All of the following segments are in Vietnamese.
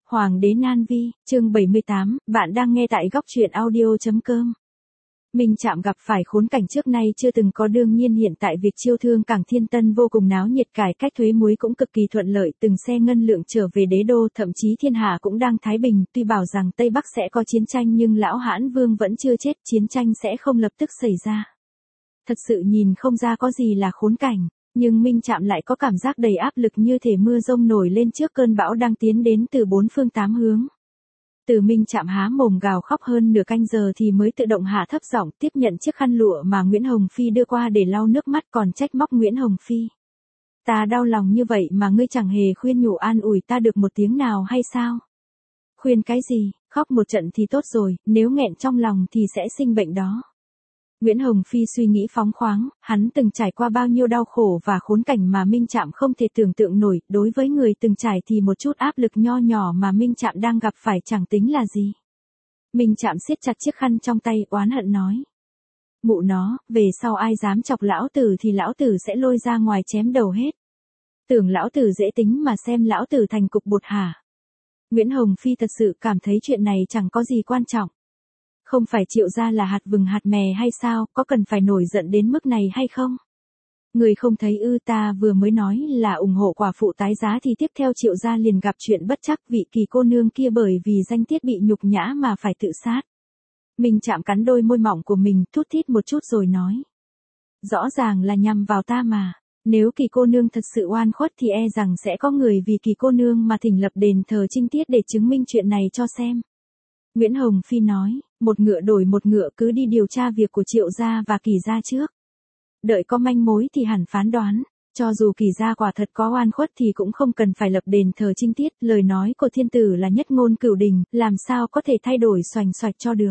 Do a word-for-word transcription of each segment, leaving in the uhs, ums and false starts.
Hoàng đế Nan Vi, chương bảy mươi tám, bạn đang nghe tại góc truyện audio chấm com. Minh Trạm gặp phải khốn cảnh trước nay chưa từng có, đương nhiên hiện tại việc chiêu thương cảng Thiên Tân vô cùng náo nhiệt, cải cách thuế muối cũng cực kỳ thuận lợi, từng xe ngân lượng trở về đế đô, thậm chí thiên hạ cũng đang thái bình, tuy bảo rằng Tây Bắc sẽ có chiến tranh nhưng lão Hãn Vương vẫn chưa chết, chiến tranh sẽ không lập tức xảy ra. Thật sự nhìn không ra có gì là khốn cảnh. Nhưng Minh Trạm lại có cảm giác đầy áp lực, như thể mưa rông nổi lên trước cơn bão đang tiến đến từ bốn phương tám hướng. Từ Minh Trạm há mồm gào khóc hơn nửa canh giờ thì mới tự động hạ thấp giọng tiếp nhận chiếc khăn lụa mà Nguyễn Hồng Phi đưa qua để lau nước mắt, còn trách móc Nguyễn Hồng Phi. Ta đau lòng như vậy mà ngươi chẳng hề khuyên nhủ an ủi ta được một tiếng nào hay sao? Khuyên cái gì, khóc một trận thì tốt rồi, nếu nghẹn trong lòng thì sẽ sinh bệnh đó. Nguyễn Hồng Phi suy nghĩ phóng khoáng, hắn từng trải qua bao nhiêu đau khổ và khốn cảnh mà Minh Trạm không thể tưởng tượng nổi, đối với người từng trải thì một chút áp lực nho nhỏ mà Minh Trạm đang gặp phải chẳng tính là gì. Minh Trạm siết chặt chiếc khăn trong tay, oán hận nói. Mụ nó, về sau ai dám chọc lão tử thì lão tử sẽ lôi ra ngoài chém đầu hết. Tưởng lão tử dễ tính mà xem lão tử thành cục bột hả? Nguyễn Hồng Phi thật sự cảm thấy chuyện này chẳng có gì quan trọng. Không phải Triệu gia là hạt vừng hạt mè hay sao, có cần phải nổi giận đến mức này hay không? Người không thấy ư? Ta vừa mới nói là ủng hộ quả phụ tái giá thì tiếp theo Triệu gia liền gặp chuyện bất trắc, vị Kỳ cô nương kia bởi vì danh tiết bị nhục nhã mà phải tự sát. Minh Trạm cắn đôi môi mỏng của mình, thút thít một chút rồi nói. Rõ ràng là nhằm vào ta mà, nếu Kỳ cô nương thật sự oan khuất thì e rằng sẽ có người vì Kỳ cô nương mà thỉnh lập đền thờ trinh tiết để chứng minh chuyện này cho xem. Nguyễn Hồng Phi nói, một ngựa đổi một ngựa, cứ đi điều tra việc của Triệu gia và Kỳ gia trước. Đợi có manh mối thì hẳn phán đoán, cho dù Kỳ gia quả thật có oan khuất thì cũng không cần phải lập đền thờ trinh tiết, lời nói của thiên tử là nhất ngôn cửu đình, làm sao có thể thay đổi xoành xoạch cho được.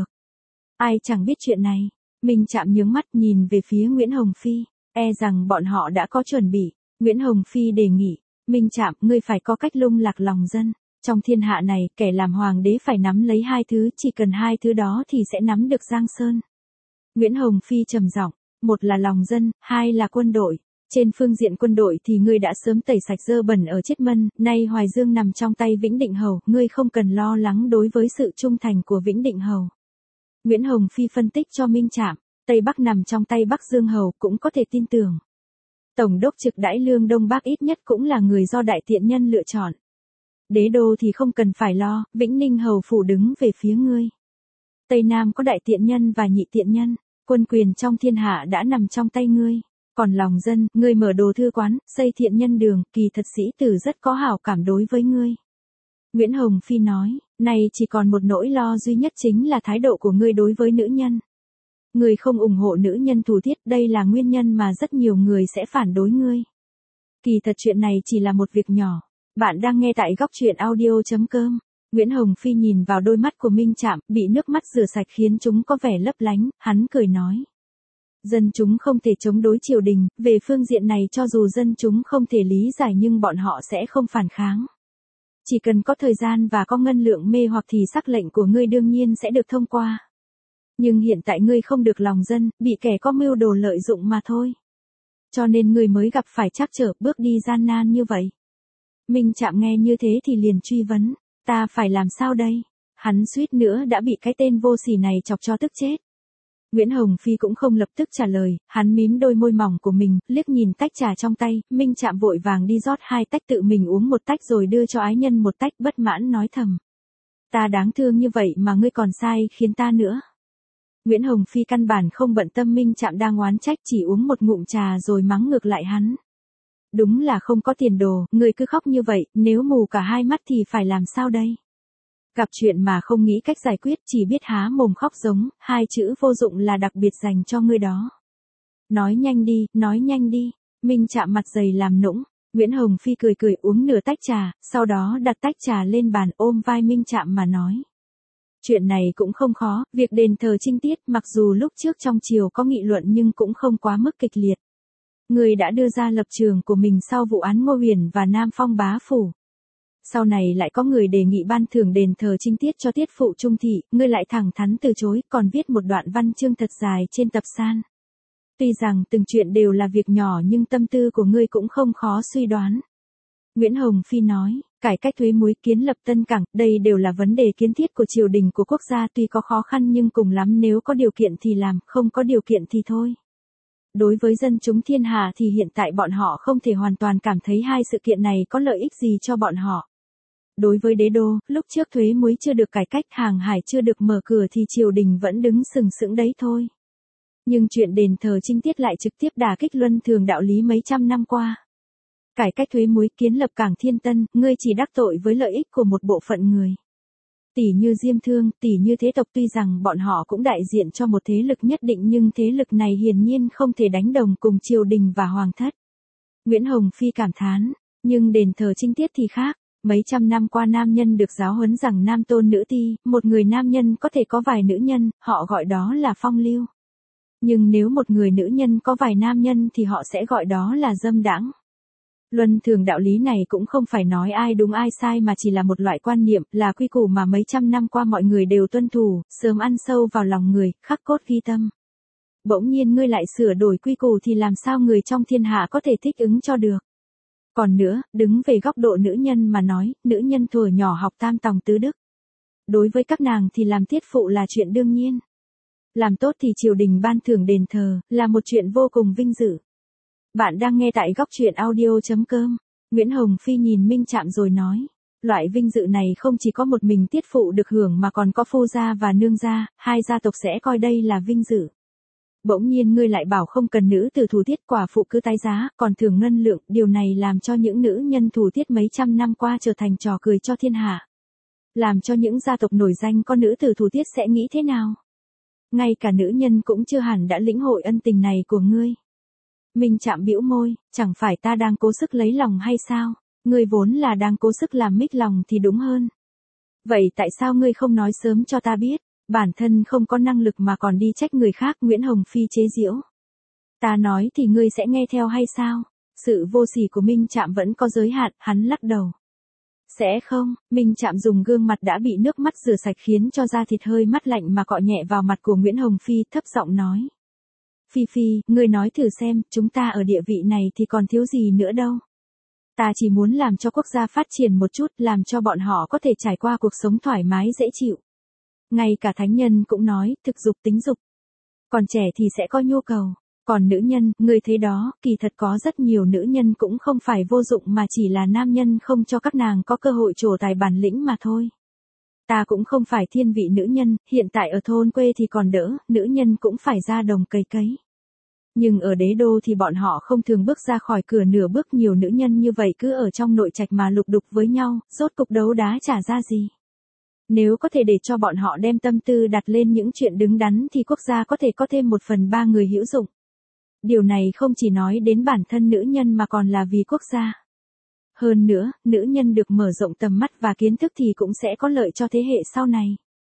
Ai chẳng biết chuyện này. Minh Trạm nhướng mắt nhìn về phía Nguyễn Hồng Phi, e rằng bọn họ đã có chuẩn bị. Nguyễn Hồng Phi đề nghị, Minh Trạm, ngươi phải có cách lung lạc lòng dân. Trong thiên hạ này, kẻ làm hoàng đế phải nắm lấy hai thứ, chỉ cần hai thứ đó thì sẽ nắm được Giang Sơn. Nguyễn Hồng Phi trầm giọng, một là lòng dân, hai là quân đội. Trên phương diện quân đội thì ngươi đã sớm tẩy sạch dơ bẩn ở Chiết Mân, nay Hoài Dương nằm trong tay Vĩnh Định Hầu, ngươi không cần lo lắng đối với sự trung thành của Vĩnh Định Hầu. Nguyễn Hồng Phi phân tích cho Minh Trạm, Tây Bắc nằm trong tay Bắc Dương Hầu, cũng có thể tin tưởng. Tổng đốc trực Đãi Lương Đông Bắc ít nhất cũng là người do đại tiện nhân lựa chọn. Đế đô thì không cần phải lo, Vĩnh Ninh Hầu phủ đứng về phía ngươi. Tây Nam có đại tiện nhân và nhị tiện nhân, quân quyền trong thiên hạ đã nằm trong tay ngươi. Còn lòng dân, ngươi mở đồ thư quán, xây thiện nhân đường, kỳ thật sĩ tử rất có hảo cảm đối với ngươi. Nguyễn Hồng Phi nói, này chỉ còn một nỗi lo duy nhất, chính là thái độ của ngươi đối với nữ nhân. Ngươi không ủng hộ nữ nhân thủ tiết, đây là nguyên nhân mà rất nhiều người sẽ phản đối ngươi. Kỳ thật chuyện này chỉ là một việc nhỏ. Bạn đang nghe tại góc truyện audio chấm com. Nguyễn Hồng Phi nhìn vào đôi mắt của Minh Trạm, bị nước mắt rửa sạch khiến chúng có vẻ lấp lánh, hắn cười nói. Dân chúng không thể chống đối triều đình, về phương diện này cho dù dân chúng không thể lý giải nhưng bọn họ sẽ không phản kháng. Chỉ cần có thời gian và có ngân lượng mê hoặc thì sắc lệnh của ngươi đương nhiên sẽ được thông qua. Nhưng hiện tại ngươi không được lòng dân, bị kẻ có mưu đồ lợi dụng mà thôi. Cho nên ngươi mới gặp phải trắc trở, bước đi gian nan như vậy. Minh Trạm nghe như thế thì liền truy vấn, ta phải làm sao đây? Hắn suýt nữa đã bị cái tên vô sỉ này chọc cho tức chết. Nguyễn Hồng Phi cũng không lập tức trả lời, hắn mím đôi môi mỏng của mình, liếc nhìn tách trà trong tay, Minh Trạm vội vàng đi rót hai tách, tự mình uống một tách rồi đưa cho ái nhân một tách, bất mãn nói thầm. Ta đáng thương như vậy mà ngươi còn sai khiến ta nữa. Nguyễn Hồng Phi căn bản không bận tâm Minh Trạm đang oán trách, chỉ uống một ngụm trà rồi mắng ngược lại hắn. Đúng là không có tiền đồ, người cứ khóc như vậy, nếu mù cả hai mắt thì phải làm sao đây? Gặp chuyện mà không nghĩ cách giải quyết, chỉ biết há mồm khóc giống, hai chữ vô dụng là đặc biệt dành cho ngươi đó. Nói nhanh đi, nói nhanh đi. Minh Trạm mặt dày làm nũng. Nguyễn Hồng Phi cười cười uống nửa tách trà, sau đó đặt tách trà lên bàn, ôm vai Minh Trạm mà nói. Chuyện này cũng không khó, việc đền thờ trinh tiết mặc dù lúc trước trong triều có nghị luận nhưng cũng không quá mức kịch liệt. Người đã đưa ra lập trường của mình sau vụ án Ngô Huyền và Nam Phong bá phủ. Sau này lại có người đề nghị ban thưởng đền thờ trinh tiết cho tiết phụ Trung Thị, ngươi lại thẳng thắn từ chối, còn viết một đoạn văn chương thật dài trên tập san. Tuy rằng từng chuyện đều là việc nhỏ nhưng tâm tư của ngươi cũng không khó suy đoán. Nguyễn Hồng Phi nói, Cải cách thuế muối, kiến lập tân cảng, đây đều là vấn đề kiến thiết của triều đình của quốc gia, tuy có khó khăn nhưng cùng lắm nếu có điều kiện thì làm, không có điều kiện thì thôi. Đối với dân chúng thiên hạ thì hiện tại bọn họ không thể hoàn toàn cảm thấy hai sự kiện này có lợi ích gì cho bọn họ. Đối với đế đô, lúc trước thuế muối chưa được cải cách, hàng hải chưa được mở cửa thì triều đình vẫn đứng sừng sững đấy thôi. Nhưng chuyện đền thờ Trinh Tiết lại trực tiếp đả kích luân thường đạo lý mấy trăm năm qua. Cải cách thuế muối, kiến lập cảng Thiên Tân, ngươi chỉ đắc tội với lợi ích của một bộ phận người. Tỷ như Diêm Thương, tỷ như thế tộc, tuy rằng bọn họ cũng đại diện cho một thế lực nhất định nhưng thế lực này hiển nhiên không thể đánh đồng cùng triều đình và hoàng thất. Nguyễn Hồng Phi cảm thán, nhưng đền thờ Trinh Tiết thì khác. Mấy trăm năm qua nam nhân được giáo huấn rằng nam tôn nữ ti, một người nam nhân có thể có vài nữ nhân, họ gọi đó là phong lưu. Nhưng nếu một người nữ nhân có vài nam nhân thì họ sẽ gọi đó là dâm đãng. Luân thường đạo lý này cũng không phải nói ai đúng ai sai mà chỉ là một loại quan niệm, là quy củ mà mấy trăm năm qua mọi người đều tuân thủ, sớm ăn sâu vào lòng người, khắc cốt ghi tâm. Bỗng nhiên ngươi lại sửa đổi quy củ thì làm sao người trong thiên hạ có thể thích ứng cho được. Còn nữa, đứng về góc độ nữ nhân mà nói, nữ nhân thuở nhỏ học tam tòng tứ đức. Đối với các nàng thì làm tiết phụ là chuyện đương nhiên. Làm tốt thì triều đình ban thưởng đền thờ, là một chuyện vô cùng vinh dự. Bạn đang nghe tại góc truyện audio chấm com. Nguyễn Hồng Phi nhìn Minh Trạm rồi nói. Loại vinh dự này không chỉ có một mình tiết phụ được hưởng mà còn có phu gia và nương gia, hai gia tộc sẽ coi đây là vinh dự. Bỗng nhiên ngươi lại bảo không cần nữ tử thủ tiết, quả phụ cứ tái giá, còn thưởng ngân lượng, điều này làm cho những nữ nhân thủ tiết mấy trăm năm qua trở thành trò cười cho thiên hạ. Làm cho những gia tộc nổi danh có nữ tử thủ tiết sẽ nghĩ thế nào? Ngay cả nữ nhân cũng chưa hẳn đã lĩnh hội ân tình này của ngươi. Minh Trạm bĩu môi, chẳng phải ta đang cố sức lấy lòng hay sao? Ngươi vốn là đang cố sức làm mít lòng thì đúng hơn. Vậy tại sao ngươi không nói sớm cho ta biết? Bản thân không có năng lực mà còn đi trách người khác, Nguyễn Hồng Phi chế giễu. Ta nói thì ngươi sẽ nghe theo hay sao? Sự vô sỉ của Minh Trạm vẫn có giới hạn, hắn lắc đầu. Sẽ không, Minh Trạm dùng gương mặt đã bị nước mắt rửa sạch khiến cho da thịt hơi mát lạnh mà cọ nhẹ vào mặt của Nguyễn Hồng Phi, thấp giọng nói. Phi Phi, ngươi nói thử xem, chúng ta ở địa vị này thì còn thiếu gì nữa đâu. Ta chỉ muốn làm cho quốc gia phát triển một chút, làm cho bọn họ có thể trải qua cuộc sống thoải mái dễ chịu. Ngay cả thánh nhân cũng nói, thực dục tính dục. Còn trẻ thì sẽ có nhu cầu. Còn nữ nhân, người thấy đó, kỳ thật có rất nhiều nữ nhân cũng không phải vô dụng mà chỉ là nam nhân không cho các nàng có cơ hội trổ tài bản lĩnh mà thôi. Ta cũng không phải thiên vị nữ nhân, hiện tại ở thôn quê thì còn đỡ, nữ nhân cũng phải ra đồng cày cấy. Nhưng ở đế đô thì bọn họ không thường bước ra khỏi cửa nửa bước, nhiều nữ nhân như vậy cứ ở trong nội trạch mà lục đục với nhau, rốt cục đấu đá chả ra gì. Nếu có thể để cho bọn họ đem tâm tư đặt lên những chuyện đứng đắn thì quốc gia có thể có thêm một phần ba người hữu dụng. Điều này không chỉ nói đến bản thân nữ nhân mà còn là vì quốc gia. Hơn nữa, nữ nhân được mở rộng tầm mắt và kiến thức thì cũng sẽ có lợi cho thế hệ sau này.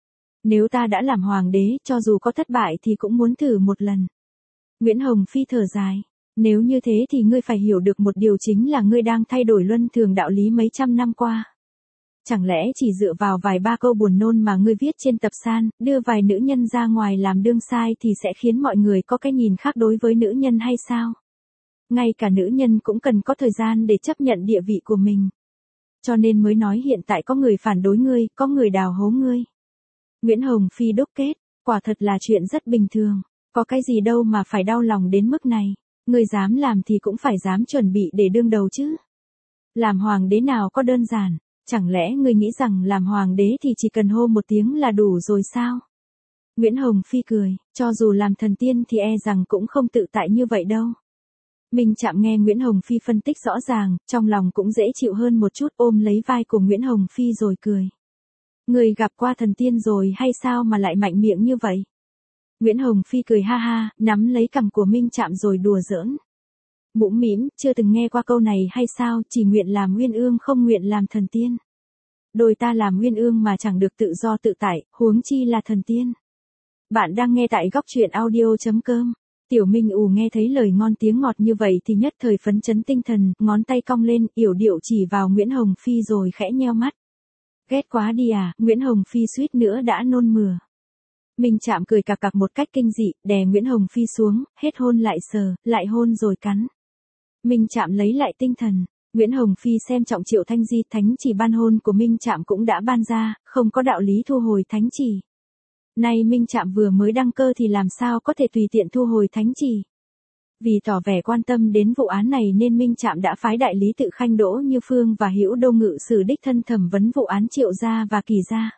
Nếu ta đã làm hoàng đế, cho dù có thất bại thì cũng muốn thử một lần. Nguyễn Hồng Phi thở dài. Nếu như thế thì ngươi phải hiểu được một điều, chính là ngươi đang thay đổi luân thường đạo lý mấy trăm năm qua. Chẳng lẽ chỉ dựa vào vài ba câu buồn nôn mà ngươi viết trên tập san, đưa vài nữ nhân ra ngoài làm đương sai thì sẽ khiến mọi người có cái nhìn khác đối với nữ nhân hay sao? Ngay cả nữ nhân cũng cần có thời gian để chấp nhận địa vị của mình. Cho nên mới nói hiện tại có người phản đối ngươi, có người đào hố ngươi. Nguyễn Hồng Phi đúc kết, quả thật là chuyện rất bình thường, có cái gì đâu mà phải đau lòng đến mức này, ngươi dám làm thì cũng phải dám chuẩn bị để đương đầu chứ. Làm hoàng đế nào có đơn giản. Chẳng lẽ ngươi nghĩ rằng làm hoàng đế thì chỉ cần hô một tiếng là đủ rồi sao? Nguyễn Hồng Phi cười, cho dù làm thần tiên thì e rằng cũng không tự tại như vậy đâu. Minh Trạm nghe Nguyễn Hồng Phi phân tích rõ ràng, trong lòng cũng dễ chịu hơn một chút, ôm lấy vai của Nguyễn Hồng Phi rồi cười. Ngươi gặp qua thần tiên rồi hay sao mà lại mạnh miệng như vậy? Nguyễn Hồng Phi cười ha ha, nắm lấy cằm của Minh Trạm rồi đùa giỡn. Mũm mĩm, chưa từng nghe qua câu này hay sao, chỉ nguyện làm uyên ương không nguyện làm thần tiên. Đôi ta làm uyên ương mà chẳng được tự do tự tại, huống chi là thần tiên. Bạn đang nghe tại góc truyện audio chấm com. Tiểu Minh ù nghe thấy lời ngon tiếng ngọt như vậy thì nhất thời phấn chấn tinh thần, ngón tay cong lên, yểu điệu chỉ vào Nguyễn Hồng Phi rồi khẽ nheo mắt. Ghét quá đi à, Nguyễn Hồng Phi suýt nữa đã nôn mửa. Minh Trạm cười cặc cặc một cách kinh dị, đè Nguyễn Hồng Phi xuống, hết hôn lại sờ, lại hôn rồi cắn. Minh Trạm lấy lại tinh thần, Nguyễn Hồng Phi xem trọng Triệu Thanh Di, thánh chỉ ban hôn của Minh Trạm cũng đã ban ra, không có đạo lý thu hồi thánh chỉ. Nay Minh Trạm vừa mới đăng cơ thì làm sao có thể tùy tiện thu hồi thánh chỉ. Vì tỏ vẻ quan tâm đến vụ án này nên Minh Trạm đã phái đại lý Tự Khanh Đỗ Như Phương và Hữu Đô Ngự Sử đích thân thẩm vấn vụ án Triệu gia và Kỳ gia.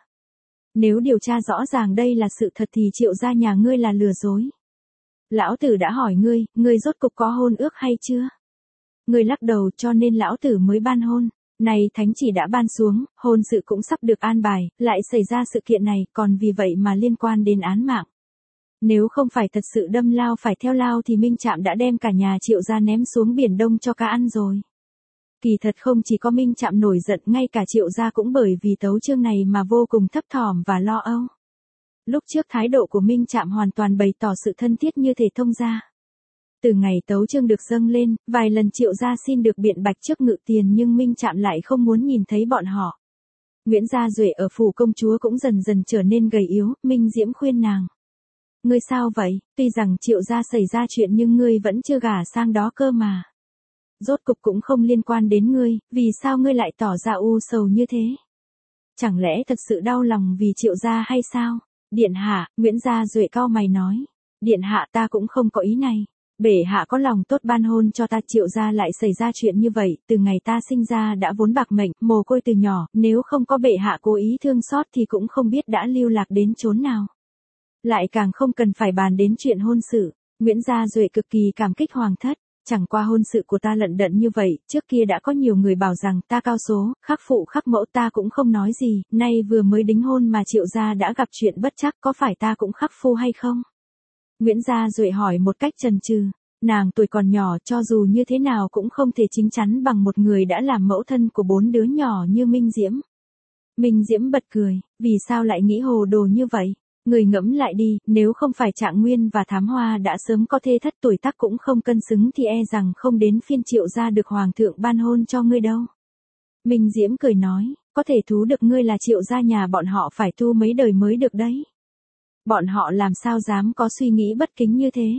Nếu điều tra rõ ràng đây là sự thật thì Triệu gia nhà ngươi là lừa dối. Lão tử đã hỏi ngươi, ngươi rốt cục có hôn ước hay chưa? Ngươi lắc đầu, cho nên lão tử mới ban hôn. Này thánh chỉ đã ban xuống, hôn sự cũng sắp được an bài, lại xảy ra sự kiện này, còn vì vậy mà liên quan đến án mạng. Nếu không phải thật sự đâm lao phải theo lao thì Minh Trạm đã đem cả nhà Triệu gia ném xuống biển Đông cho cá ăn rồi. Kỳ thật không chỉ có Minh Trạm nổi giận, ngay cả Triệu gia cũng bởi vì tấu chương này mà vô cùng thấp thỏm và lo âu. Lúc trước thái độ của Minh Trạm hoàn toàn bày tỏ sự thân thiết như thể thông gia. Từ ngày tấu chương được dâng lên, vài lần Triệu gia xin được biện bạch trước Ngự Tiền nhưng Minh Trạm lại không muốn nhìn thấy bọn họ. Nguyễn Gia Duệ ở phủ công chúa cũng dần dần trở nên gầy yếu, Minh Diễm khuyên nàng. Ngươi sao vậy, tuy rằng Triệu gia xảy ra chuyện nhưng ngươi vẫn chưa gả sang đó cơ mà. Rốt cục cũng không liên quan đến ngươi, vì sao ngươi lại tỏ ra u sầu như thế? Chẳng lẽ thật sự đau lòng vì Triệu gia hay sao? Điện hạ, Nguyễn Gia Duệ cau mày nói. Điện hạ, ta cũng không có ý này. Bệ hạ có lòng tốt ban hôn cho ta, Triệu gia lại xảy ra chuyện như vậy, từ ngày ta sinh ra đã vốn bạc mệnh, mồ côi từ nhỏ, nếu không có bệ hạ cố ý thương xót thì cũng không biết đã lưu lạc đến chốn nào. Lại càng không cần phải bàn đến chuyện hôn sự. Nguyễn Gia Duệ cực kỳ cảm kích hoàng thất. Chẳng qua hôn sự của ta lận đận như vậy, trước kia đã có nhiều người bảo rằng ta cao số, khắc phụ khắc mẫu, ta cũng không nói gì, nay vừa mới đính hôn mà Triệu gia đã gặp chuyện bất trắc, có phải ta cũng khắc phu hay không? Nguyễn Gia Duệ hỏi một cách chần chừ, nàng tuổi còn nhỏ, cho dù như thế nào cũng không thể chín chắn bằng một người đã làm mẫu thân của bốn đứa nhỏ như Minh Diễm. Minh Diễm bật cười, vì sao lại nghĩ hồ đồ như vậy? Người ngẫm lại đi, nếu không phải Trạng Nguyên và Thám Hoa đã sớm có thê thất tuổi tác cũng không cân xứng thì e rằng không đến phiên Triệu gia được hoàng thượng ban hôn cho ngươi đâu. Minh Diễm cười nói, có thể thú được ngươi là Triệu gia nhà bọn họ phải tu mấy đời mới được đấy. Bọn họ làm sao dám có suy nghĩ bất kính như thế.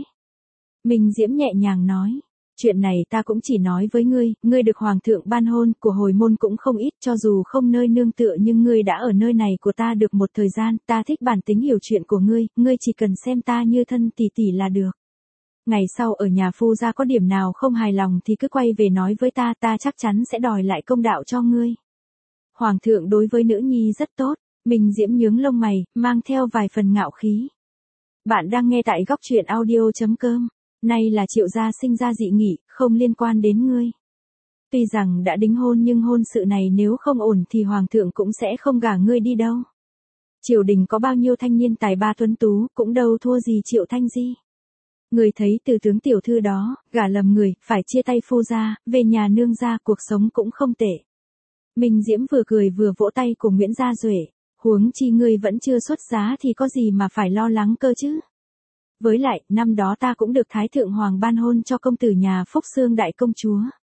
Minh Diễm nhẹ nhàng nói, chuyện này ta cũng chỉ nói với ngươi, ngươi được hoàng thượng ban hôn, của hồi môn cũng không ít, cho dù không nơi nương tựa nhưng ngươi đã ở nơi này của ta được một thời gian, ta thích bản tính hiểu chuyện của ngươi, ngươi chỉ cần xem ta như thân tỷ tỷ là được. Ngày sau ở nhà phu gia có điểm nào không hài lòng thì cứ quay về nói với ta, ta chắc chắn sẽ đòi lại công đạo cho ngươi. Hoàng thượng đối với nữ nhi rất tốt. Minh Diễm nhướng lông mày, mang theo vài phần ngạo khí. Bạn đang nghe tại góc truyện audio chấm com. Nay là Triệu gia sinh ra dị nghị, không liên quan đến ngươi. Tuy rằng đã đính hôn nhưng hôn sự này nếu không ổn thì hoàng thượng cũng sẽ không gả ngươi đi đâu. Triều đình có bao nhiêu thanh niên tài ba tuấn tú, cũng đâu thua gì Triệu Thanh Di. Người thấy từ tướng tiểu thư đó, gả lầm người, phải chia tay phu gia, về nhà nương gia, cuộc sống cũng không tệ. Minh Diễm vừa cười vừa vỗ tay của Nguyễn Gia Duệ. Huống chi ngươi vẫn chưa xuất giá thì có gì mà phải lo lắng cơ chứ. Với lại, năm đó ta cũng được Thái Thượng Hoàng ban hôn cho công tử nhà Phúc Xương đại công chúa.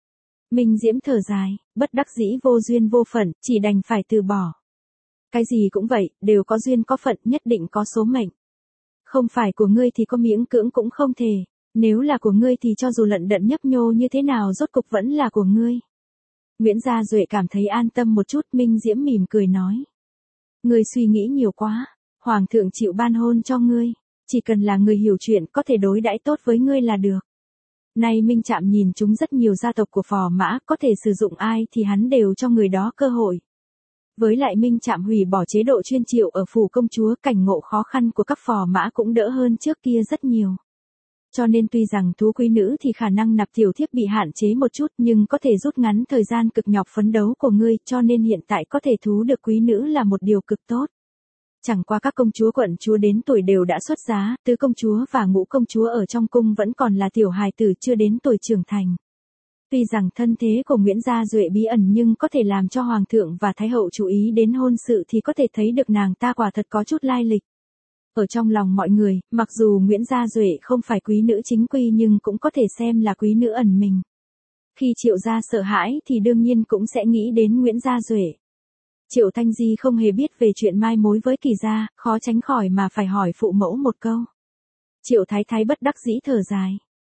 Minh Diễm thở dài, bất đắc dĩ vô duyên vô phận, chỉ đành phải từ bỏ. Cái gì cũng vậy, đều có duyên có phận, nhất định có số mệnh. Không phải của ngươi thì có miễn cưỡng cũng không thể, nếu là của ngươi thì cho dù lận đận nhấp nhô như thế nào rốt cục vẫn là của ngươi. Nguyễn Gia Duệ cảm thấy an tâm một chút, Minh Diễm mỉm cười nói. Ngươi suy nghĩ nhiều quá, hoàng thượng chịu ban hôn cho ngươi, chỉ cần là người hiểu chuyện có thể đối đãi tốt với ngươi là được. Nay Minh Trạm nhìn chúng rất nhiều gia tộc của Phò Mã, có thể sử dụng ai thì hắn đều cho người đó cơ hội. Với lại Minh Trạm hủy bỏ chế độ chuyên triệu ở phủ công chúa, cảnh ngộ khó khăn của các Phò Mã cũng đỡ hơn trước kia rất nhiều. Cho nên tuy rằng thú quý nữ thì khả năng nạp tiểu thiếp bị hạn chế một chút nhưng có thể rút ngắn thời gian cực nhọc phấn đấu của ngươi, cho nên hiện tại có thể thú được quý nữ là một điều cực tốt. Chẳng qua các công chúa quận chúa đến tuổi đều đã xuất giá, tứ công chúa và ngũ công chúa ở trong cung vẫn còn là tiểu hài tử chưa đến tuổi trưởng thành. Tuy rằng thân thế của Nguyễn Gia Duệ bí ẩn nhưng có thể làm cho hoàng thượng và thái hậu chú ý đến hôn sự thì có thể thấy được nàng ta quả thật có chút lai lịch. Ở trong lòng mọi người, mặc dù Nguyễn Gia Duệ không phải quý nữ chính quy nhưng cũng có thể xem là quý nữ ẩn mình. Khi Triệu gia sợ hãi thì đương nhiên cũng sẽ nghĩ đến Nguyễn Gia Duệ. Triệu Thanh Di không hề biết về chuyện mai mối với Kỳ gia, khó tránh khỏi mà phải hỏi phụ mẫu một câu. Triệu Thái Thái bất đắc dĩ thở dài.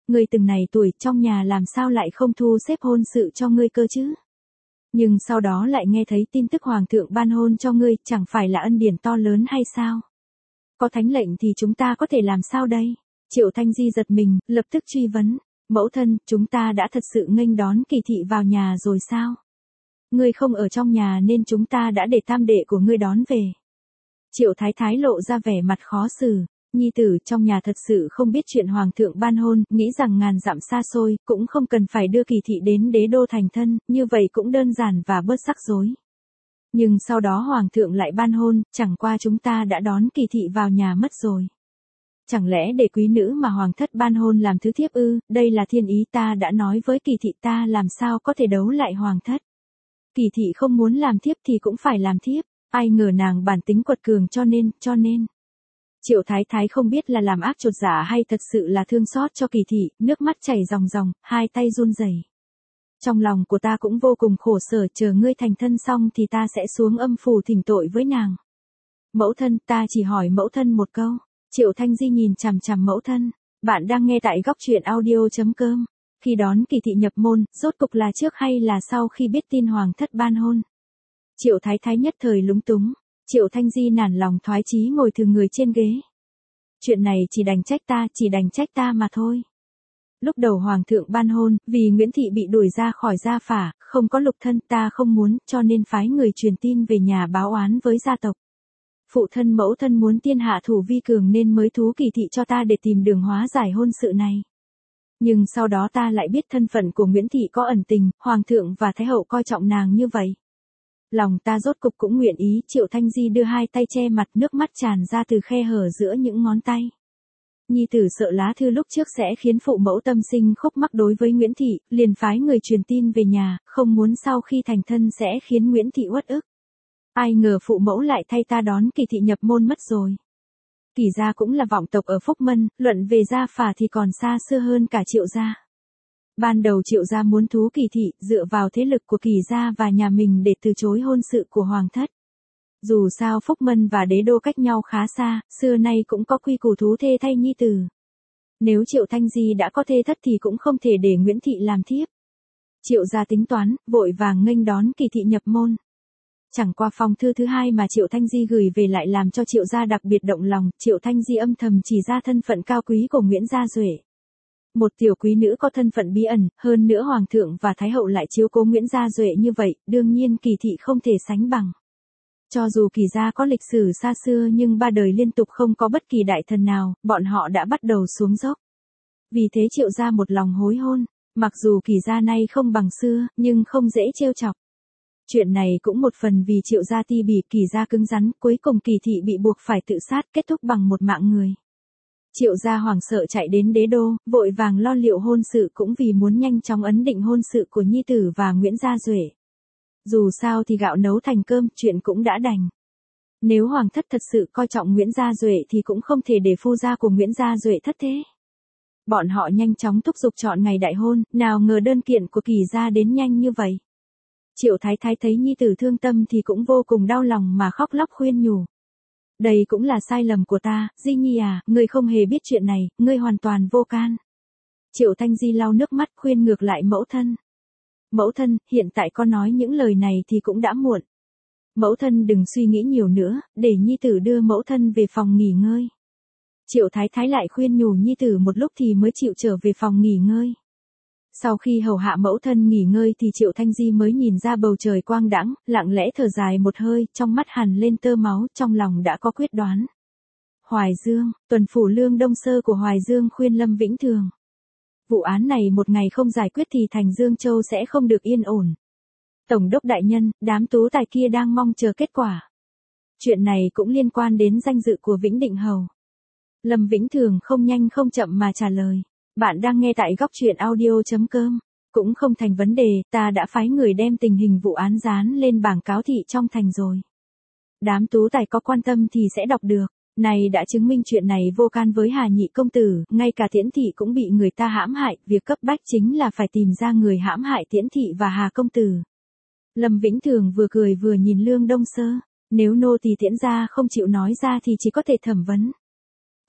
Ngươi từng này tuổi trong nhà làm sao lại không thu xếp hôn sự cho ngươi cơ chứ? Nhưng sau đó lại nghe thấy tin tức hoàng thượng ban hôn cho ngươi, chẳng phải là ân điển to lớn hay sao? Có thánh lệnh thì chúng ta có thể làm sao đây? Triệu Thanh Di giật mình, lập tức truy vấn. Mẫu thân, chúng ta đã thật sự nghênh đón Kỳ thị vào nhà rồi sao? Ngươi không ở trong nhà nên chúng ta đã để tam đệ của ngươi đón về. Triệu Thái Thái lộ ra vẻ mặt khó xử. Nhi tử trong nhà thật sự không biết chuyện hoàng thượng ban hôn, nghĩ rằng ngàn dặm xa xôi, cũng không cần phải đưa Kỳ thị đến đế đô thành thân, như vậy cũng đơn giản và bớt rắc rối. Nhưng sau đó hoàng thượng lại ban hôn, chẳng qua chúng ta đã đón Kỳ thị vào nhà mất rồi. Chẳng lẽ để quý nữ mà hoàng thất ban hôn làm thứ thiếp ư? Đây là thiên ý, ta đã nói với Kỳ thị ta làm sao có thể đấu lại hoàng thất. Kỳ thị không muốn làm thiếp thì cũng phải làm thiếp, ai ngờ nàng bản tính quật cường cho nên, cho nên. Triệu Thái Thái không biết là làm ác chột dạ hay thật sự là thương xót cho Kỳ thị, nước mắt chảy ròng ròng, hai tay run rẩy. Trong lòng của ta cũng vô cùng khổ sở, chờ ngươi thành thân xong thì ta sẽ xuống âm phủ thỉnh tội với nàng. Mẫu thân, ta chỉ hỏi mẫu thân một câu. Triệu Thanh Di nhìn chằm chằm mẫu thân. Bạn đang nghe tại góc truyện audio chấm com. Khi đón Kỳ thị nhập môn, rốt cục là trước hay là sau khi biết tin hoàng thất ban hôn? Triệu Thái Thái nhất thời lúng túng. Triệu Thanh Di nản lòng thoái chí ngồi thừ người trên ghế. Chuyện này chỉ đành trách ta, chỉ đành trách ta mà thôi. Lúc đầu hoàng thượng ban hôn, vì Nguyễn Thị bị đuổi ra khỏi gia phả, không có lục thân, ta không muốn, cho nên phái người truyền tin về nhà báo oán với gia tộc. Phụ thân mẫu thân muốn tiên hạ thủ vi cường nên mới thú Kỳ thị cho ta để tìm đường hóa giải hôn sự này. Nhưng sau đó ta lại biết thân phận của Nguyễn Thị có ẩn tình, hoàng thượng và thái hậu coi trọng nàng như vậy. Lòng ta rốt cục cũng nguyện ý. Triệu Thanh Di đưa hai tay che mặt, nước mắt tràn ra từ khe hở giữa những ngón tay. Nhi tử sợ lá thư lúc trước sẽ khiến phụ mẫu tâm sinh khúc mắc đối với Nguyễn Thị, liền phái người truyền tin về nhà, không muốn sau khi thành thân sẽ khiến Nguyễn Thị uất ức. Ai ngờ phụ mẫu lại thay ta đón Kỳ thị nhập môn mất rồi. Kỳ gia cũng là vọng tộc ở Phúc Mân, luận về gia phả thì còn xa xưa hơn cả Triệu gia. Ban đầu Triệu gia muốn thú Kỳ thị, dựa vào thế lực của Kỳ gia và nhà mình để từ chối hôn sự của hoàng thất. Dù sao Phúc Mân và đế đô cách nhau khá xa, xưa nay cũng có quy củ thú thê thay nhi tử. Nếu Triệu Thanh Di đã có thê thất thì cũng không thể để Nguyễn Thị làm thiếp. Triệu gia tính toán, vội vàng nghênh đón Kỳ thị nhập môn. Chẳng qua phong thư thứ hai mà Triệu Thanh Di gửi về lại làm cho Triệu gia đặc biệt động lòng. Triệu Thanh Di âm thầm chỉ ra thân phận cao quý của Nguyễn Gia Duệ. Một tiểu quý nữ có thân phận bí ẩn, hơn nữa hoàng thượng và thái hậu lại chiếu cố Nguyễn Gia Duệ như vậy, đương nhiên Kỳ thị không thể sánh bằng. Cho dù Kỳ gia có lịch sử xa xưa nhưng ba đời liên tục không có bất kỳ đại thần nào, bọn họ đã bắt đầu xuống dốc. Vì thế Triệu gia một lòng hối hôn, mặc dù Kỳ gia nay không bằng xưa, nhưng không dễ trêu chọc. Chuyện này cũng một phần vì Triệu gia ti bỉ, Kỳ gia cứng rắn, cuối cùng Kỳ thị bị buộc phải tự sát, kết thúc bằng một mạng người. Triệu gia hoảng sợ chạy đến đế đô, vội vàng lo liệu hôn sự cũng vì muốn nhanh chóng ấn định hôn sự của nhi tử và Nguyễn Gia Duệ. Dù sao thì gạo nấu thành cơm, chuyện cũng đã đành. Nếu hoàng thất thật sự coi trọng Nguyễn Gia Duệ thì cũng không thể để phu gia của Nguyễn Gia Duệ thất thế. Bọn họ nhanh chóng thúc giục chọn ngày đại hôn, nào ngờ đơn kiện của Kỳ gia đến nhanh như vậy. Triệu Thái Thái thấy nhi tử thương tâm thì cũng vô cùng đau lòng mà khóc lóc khuyên nhủ. Đây cũng là sai lầm của ta, Di Nhi à, ngươi không hề biết chuyện này, ngươi hoàn toàn vô can. Triệu Thanh Di lau nước mắt khuyên ngược lại mẫu thân. Mẫu thân, hiện tại con nói những lời này thì cũng đã muộn. Mẫu thân đừng suy nghĩ nhiều nữa, để nhi tử đưa mẫu thân về phòng nghỉ ngơi. Triệu Thái Thái lại khuyên nhủ nhi tử một lúc thì mới chịu trở về phòng nghỉ ngơi. Sau khi hầu hạ mẫu thân nghỉ ngơi thì Triệu Thanh Di mới nhìn ra bầu trời quang đãng, lặng lẽ thở dài một hơi, trong mắt hằn lên tơ máu, trong lòng đã có quyết đoán. Hoài Dương, tuần phủ Lương Đông Sơ của Hoài Dương khuyên Lâm Vĩnh Thường. Vụ án này một ngày không giải quyết thì thành Dương Châu sẽ không được yên ổn. Tổng đốc đại nhân, đám tú tài kia đang mong chờ kết quả. Chuyện này cũng liên quan đến danh dự của Vĩnh Định Hầu. Lâm Vĩnh Thường không nhanh không chậm mà trả lời. Bạn đang nghe tại góc truyện audio chấm com. Cũng không thành vấn đề, ta đã phái người đem tình hình vụ án dán lên bảng cáo thị trong thành rồi. Đám tú tài có quan tâm thì sẽ đọc được. Này đã chứng minh chuyện này vô can với Hà Nhị công tử, ngay cả Tiễn thị cũng bị người ta hãm hại, việc cấp bách chính là phải tìm ra người hãm hại Tiễn thị và Hà công tử. Lâm Vĩnh Thường vừa cười vừa nhìn Lương Đông Sơ, nếu nô tỳ Tiễn gia không chịu nói ra thì chỉ có thể thẩm vấn.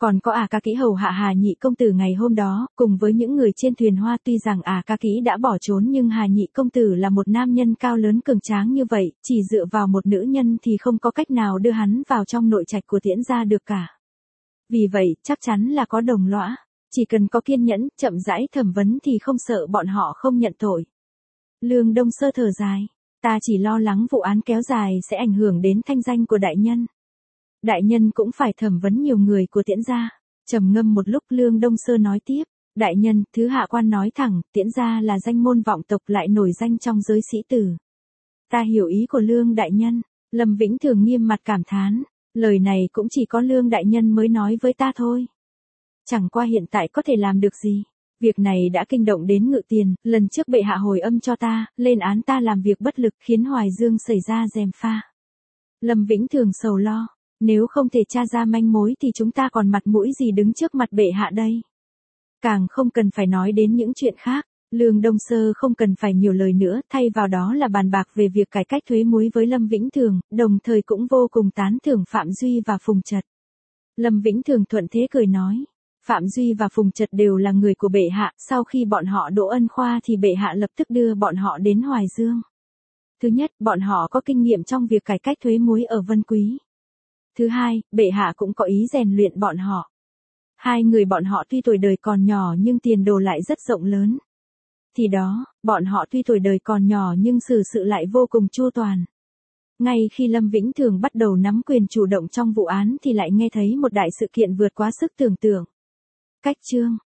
Còn có Ả Ca Kỹ hầu hạ Hà Nhị công tử ngày hôm đó, cùng với những người trên thuyền hoa, tuy rằng Ả Ca Kỹ đã bỏ trốn nhưng Hà Nhị công tử là một nam nhân cao lớn cường tráng như vậy, chỉ dựa vào một nữ nhân thì không có cách nào đưa hắn vào trong nội trạch của Tiễn gia được cả. Vì vậy, chắc chắn là có đồng lõa, chỉ cần có kiên nhẫn, chậm rãi thẩm vấn thì không sợ bọn họ không nhận tội. Lương Đông Sơ thở dài, ta chỉ lo lắng vụ án kéo dài sẽ ảnh hưởng đến thanh danh của đại nhân. Đại nhân cũng phải thẩm vấn nhiều người của Tiễn gia. Trầm ngâm một lúc, Lương Đông Sơ nói tiếp, đại nhân, thứ hạ quan nói thẳng, Tiễn gia là danh môn vọng tộc lại nổi danh trong giới sĩ tử. Ta hiểu ý của Lương đại nhân. Lâm Vĩnh Thường nghiêm mặt cảm thán, lời này cũng chỉ có Lương đại nhân mới nói với ta thôi. Chẳng qua hiện tại có thể làm được gì. Việc này đã kinh động đến Ngự Tiền, lần trước bệ hạ hồi âm cho ta, lên án ta làm việc bất lực khiến Hoài Dương xảy ra gièm pha. Lâm Vĩnh Thường sầu lo, nếu không thể tra ra manh mối thì chúng ta còn mặt mũi gì đứng trước mặt bệ hạ đây. Càng không cần phải nói đến những chuyện khác, Lương Đông Sơ không cần phải nhiều lời nữa, thay vào đó là bàn bạc về việc cải cách thuế muối với Lâm Vĩnh Thường, đồng thời cũng vô cùng tán thưởng Phạm Duy và Phùng Trật. Lâm Vĩnh Thường thuận thế cười nói, Phạm Duy và Phùng Trật đều là người của bệ hạ, sau khi bọn họ đỗ ân khoa thì bệ hạ lập tức đưa bọn họ đến Hoài Dương. Thứ nhất, bọn họ có kinh nghiệm trong việc cải cách thuế muối ở Vân Quý. Thứ hai, bệ hạ cũng có ý rèn luyện bọn họ. Hai người bọn họ tuy tuổi đời còn nhỏ nhưng tiền đồ lại rất rộng lớn. Thì đó, bọn họ tuy tuổi đời còn nhỏ nhưng xử sự lại vô cùng chu toàn. Ngay khi Lâm Vĩnh Thường bắt đầu nắm quyền chủ động trong vụ án thì lại nghe thấy một đại sự kiện vượt quá sức tưởng tượng. Cách chương